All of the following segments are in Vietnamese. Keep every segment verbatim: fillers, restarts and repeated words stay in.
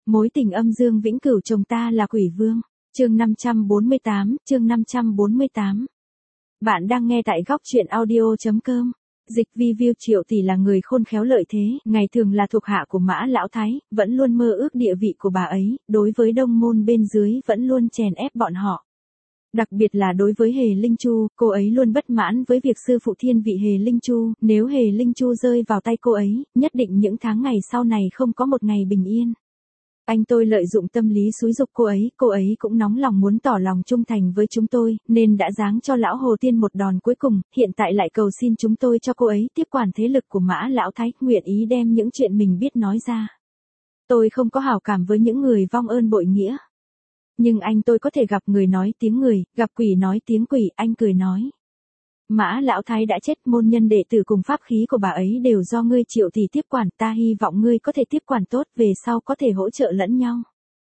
Mối tình âm dương vĩnh cửu chồng ta là quỷ vương. Chương năm trăm bốn mươi tám, chương năm trăm bốn mươi tám. Bạn đang nghe tại góc truyện audio chấm com. Dịch vi viu Triệu tỷ là người khôn khéo lợi thế, ngày thường là thuộc hạ của Mã Lão Thái, vẫn luôn mơ ước địa vị của bà ấy, đối với đông môn bên dưới vẫn luôn chèn ép bọn họ. Đặc biệt là đối với Hề Linh Chu, cô ấy luôn bất mãn với việc sư phụ thiên vị Hề Linh Chu, nếu Hề Linh Chu rơi vào tay cô ấy, nhất định những tháng ngày sau này không có một ngày bình yên. Anh tôi lợi dụng tâm lý xúi giục cô ấy, cô ấy cũng nóng lòng muốn tỏ lòng trung thành với chúng tôi, nên đã giáng cho lão Hồ Tiên một đòn cuối cùng, hiện tại lại cầu xin chúng tôi cho cô ấy tiếp quản thế lực của Mã Lão Thái, nguyện ý đem những chuyện mình biết nói ra. Tôi không có hảo cảm với những người vong ơn bội nghĩa. Nhưng anh tôi có thể gặp người nói tiếng người, gặp quỷ nói tiếng quỷ, anh cười nói. Mã Lão Thái đã chết, môn nhân đệ tử cùng pháp khí của bà ấy đều do ngươi Triệu tỷ tiếp quản, ta hy vọng ngươi có thể tiếp quản tốt, về sau có thể hỗ trợ lẫn nhau.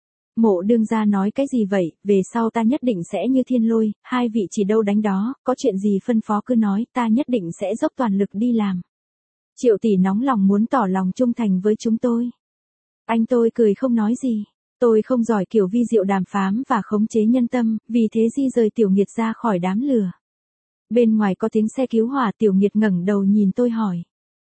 Mộ đương gia nói cái gì vậy, về sau ta nhất định sẽ như thiên lôi, hai vị chỉ đâu đánh đó, có chuyện gì phân phó cứ nói, ta nhất định sẽ dốc toàn lực đi làm. Triệu tỷ nóng lòng muốn tỏ lòng trung thành với chúng tôi. Anh tôi cười không nói gì. Tôi không giỏi kiểu vi diệu đàm phán và khống chế nhân tâm, vì thế di rời Tiểu Nghiệt ra khỏi đám lửa. Bên ngoài có tiếng xe cứu hỏa, Tiểu Nghiệt ngẩng đầu nhìn tôi hỏi.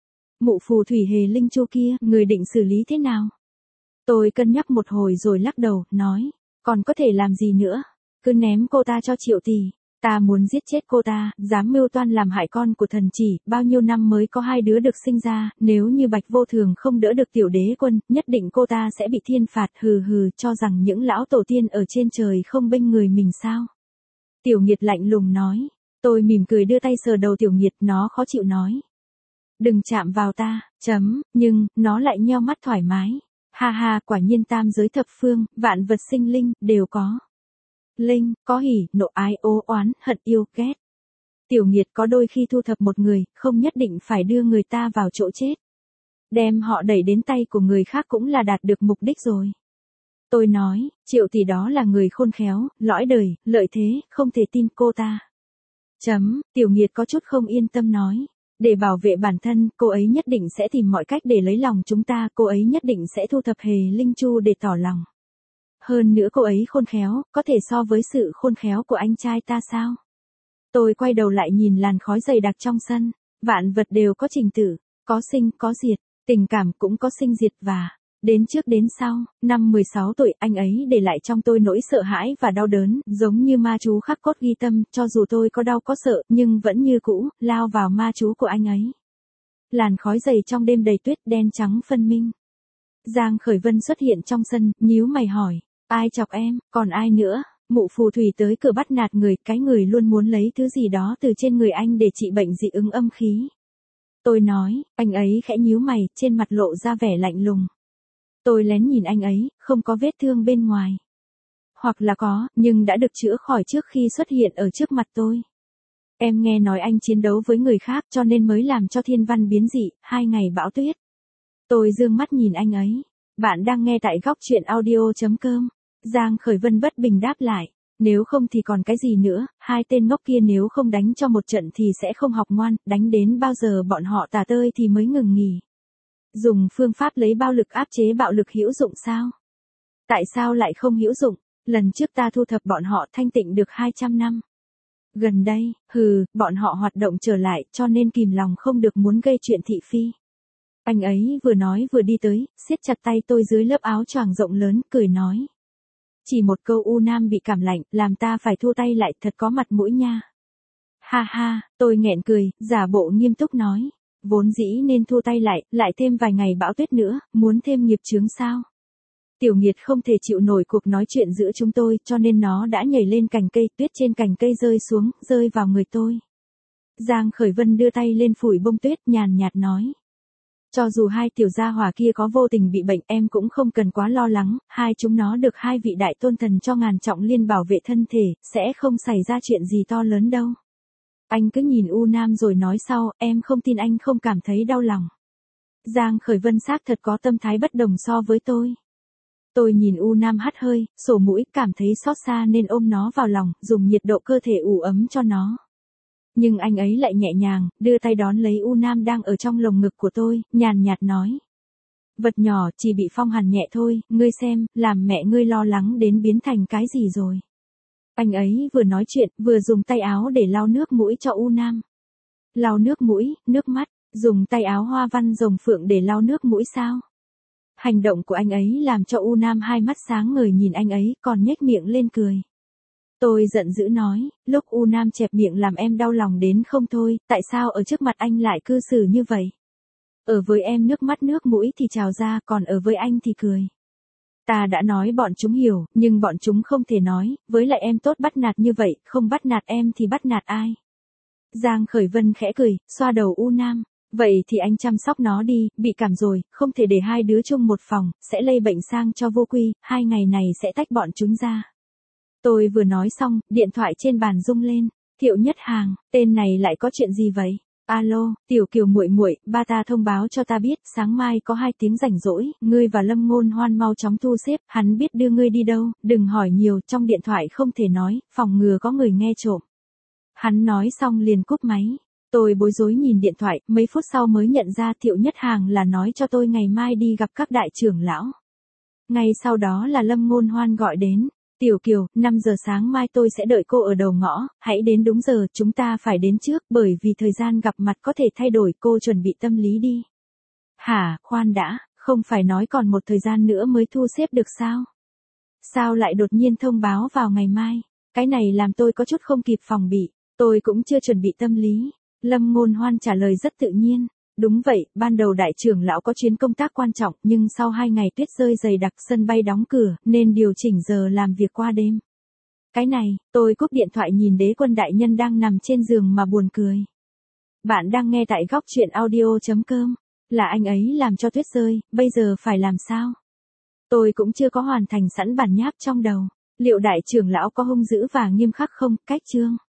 Mụ phù thủy Hề Linh Chu kia, người định xử lý thế nào? Tôi cân nhắc một hồi rồi lắc đầu, nói, còn có thể làm gì nữa? Cứ ném cô ta cho Triệu tỷ. Ta muốn giết chết cô ta, dám mưu toan làm hại con của thần chỉ, bao nhiêu năm mới có hai đứa được sinh ra, nếu như Bạch Vô Thường không đỡ được Tiểu Đế Quân, nhất định cô ta sẽ bị thiên phạt, hừ hừ, cho rằng những lão tổ tiên ở trên trời không bênh người mình sao? Tiểu Nghiệt lạnh lùng nói. Tôi mỉm cười đưa tay sờ đầu Tiểu Nghiệt, nó khó chịu nói. Đừng chạm vào ta, chấm, nhưng, nó lại nheo mắt thoải mái. Ha ha, quả nhiên tam giới thập phương, vạn vật sinh linh, đều có. Linh, có hỉ, nộ ái, ố oán, hận yêu, ghét. Tiểu Nghiệt có đôi khi thu thập một người, không nhất định phải đưa người ta vào chỗ chết. Đem họ đẩy đến tay của người khác cũng là đạt được mục đích rồi. Tôi nói, Triệu tỷ đó là người khôn khéo, lõi đời, lợi thế, không thể tin cô ta. Chấm, Tiểu Nghiệt có chút không yên tâm nói. Để bảo vệ bản thân, cô ấy nhất định sẽ tìm mọi cách để lấy lòng chúng ta, cô ấy nhất định sẽ thu thập Hề Linh Chu để tỏ lòng. Hơn nữa cô ấy khôn khéo, có thể so với sự khôn khéo của anh trai ta sao? Tôi quay đầu lại nhìn làn khói dày đặc trong sân, vạn vật đều có trình tự, có sinh, có diệt, tình cảm cũng có sinh diệt và, đến trước đến sau, năm mười sáu tuổi anh ấy để lại trong tôi nỗi sợ hãi và đau đớn, giống như ma chú khắc cốt ghi tâm, cho dù tôi có đau có sợ, nhưng vẫn như cũ, lao vào ma chú của anh ấy. Làn khói dày trong đêm đầy tuyết đen trắng phân minh. Giang Khởi Vân xuất hiện trong sân, nhíu mày hỏi. Ai chọc em, còn ai nữa? Mụ phù thủy tới cửa bắt nạt người, cái người luôn muốn lấy thứ gì đó từ trên người anh để trị bệnh dị ứng âm khí. Tôi nói, anh ấy khẽ nhíu mày, trên mặt lộ ra vẻ lạnh lùng. Tôi lén nhìn anh ấy, không có vết thương bên ngoài. Hoặc là có, nhưng đã được chữa khỏi trước khi xuất hiện ở trước mặt tôi. Em nghe nói anh chiến đấu với người khác cho nên mới làm cho thiên văn biến dị, hai ngày bão tuyết. Tôi dương mắt nhìn anh ấy. Bạn đang nghe tại góc truyện audio chấm com. Giang Khởi Vân bất bình đáp lại. Nếu không thì còn cái gì nữa, hai tên ngốc kia nếu không đánh cho một trận thì sẽ không học ngoan, đánh đến bao giờ bọn họ tà tơi thì mới ngừng nghỉ. Dùng phương pháp lấy bạo lực áp chế bạo lực hữu dụng sao? Tại sao lại không hữu dụng? Lần trước ta thu thập bọn họ thanh tịnh được hai trăm năm. Gần đây, hừ, bọn họ hoạt động trở lại cho nên kìm lòng không được muốn gây chuyện thị phi. Anh ấy vừa nói vừa đi tới, siết chặt tay tôi dưới lớp áo choàng rộng lớn, cười nói. Chỉ một câu U Nam bị cảm lạnh, làm ta phải thua tay lại, thật có mặt mũi nha. Ha ha, tôi nghẹn cười, giả bộ nghiêm túc nói. Vốn dĩ nên thua tay lại, lại thêm vài ngày bão tuyết nữa, muốn thêm nghiệp chướng sao? Tiểu Nghiệt không thể chịu nổi cuộc nói chuyện giữa chúng tôi, cho nên nó đã nhảy lên cành cây, tuyết trên cành cây rơi xuống, rơi vào người tôi. Giang Khởi Vân đưa tay lên phủi bông tuyết, nhàn nhạt nói. Cho dù hai tiểu gia hỏa kia có vô tình bị bệnh, em cũng không cần quá lo lắng, hai chúng nó được hai vị đại tôn thần cho ngàn trọng liên bảo vệ thân thể, sẽ không xảy ra chuyện gì to lớn đâu. Anh cứ nhìn U Nam rồi nói sau, em không tin anh không cảm thấy đau lòng. Giang Khởi Vân xác thật có tâm thái bất đồng so với tôi. Tôi nhìn U Nam hắt hơi, sổ mũi, cảm thấy xót xa nên ôm nó vào lòng, dùng nhiệt độ cơ thể ủ ấm cho nó. Nhưng anh ấy lại nhẹ nhàng, đưa tay đón lấy U Nam đang ở trong lồng ngực của tôi, nhàn nhạt nói. Vật nhỏ, chỉ bị phong hàn nhẹ thôi, ngươi xem, làm mẹ ngươi lo lắng đến biến thành cái gì rồi. Anh ấy vừa nói chuyện, vừa dùng tay áo để lau nước mũi cho U Nam. Lau nước mũi, nước mắt, dùng tay áo hoa văn rồng phượng để lau nước mũi sao? Hành động của anh ấy làm cho U Nam hai mắt sáng ngời nhìn anh ấy, còn nhếch miệng lên cười. Tôi giận dữ nói, lúc U Nam chẹp miệng làm em đau lòng đến không thôi, tại sao ở trước mặt anh lại cư xử như vậy? Ở với em nước mắt nước mũi thì trào ra, còn ở với anh thì cười. Ta đã nói bọn chúng hiểu, nhưng bọn chúng không thể nói, với lại em tốt bắt nạt như vậy, không bắt nạt em thì bắt nạt ai? Giang Khởi Vân khẽ cười, xoa đầu U Nam. Vậy thì anh chăm sóc nó đi, bị cảm rồi, không thể để hai đứa chung một phòng, sẽ lây bệnh sang cho vô quy, hai ngày này sẽ tách bọn chúng ra. Tôi vừa nói xong, điện thoại trên bàn rung lên. Thiệu Nhất Hàng, tên này lại có chuyện gì vậy? Alo, Tiểu Kiều muội muội, ba ta thông báo cho ta biết, sáng mai có hai tiếng rảnh rỗi, ngươi và Lâm Ngôn Hoan mau chóng thu xếp, hắn biết đưa ngươi đi đâu, đừng hỏi nhiều, trong điện thoại không thể nói, phòng ngừa có người nghe trộm. Hắn nói xong liền cúp máy. Tôi bối rối nhìn điện thoại, mấy phút sau mới nhận ra Thiệu Nhất Hàng là nói cho tôi ngày mai đi gặp các đại trưởng lão. Ngay sau đó là Lâm Ngôn Hoan gọi đến. Tiểu Kiều, năm giờ sáng mai tôi sẽ đợi cô ở đầu ngõ, hãy đến đúng giờ, chúng ta phải đến trước, bởi vì thời gian gặp mặt có thể thay đổi, cô chuẩn bị tâm lý đi. Hả, khoan đã, không phải nói còn một thời gian nữa mới thu xếp được sao? Sao lại đột nhiên thông báo vào ngày mai? Cái này làm tôi có chút không kịp phòng bị, tôi cũng chưa chuẩn bị tâm lý. Lâm Ngôn Hoan trả lời rất tự nhiên. Đúng vậy, ban đầu đại trưởng lão có chuyến công tác quan trọng, nhưng sau hai ngày tuyết rơi dày đặc, sân bay đóng cửa, nên điều chỉnh giờ làm việc qua đêm. Cái này, tôi cúp điện thoại nhìn Đế Quân đại nhân đang nằm trên giường mà buồn cười. Bạn đang nghe tại góc truyện audio chấm com. Là anh ấy làm cho tuyết rơi, bây giờ phải làm sao? Tôi cũng chưa có hoàn thành sẵn bản nháp trong đầu. Liệu đại trưởng lão có hung dữ và nghiêm khắc không? Cách chương.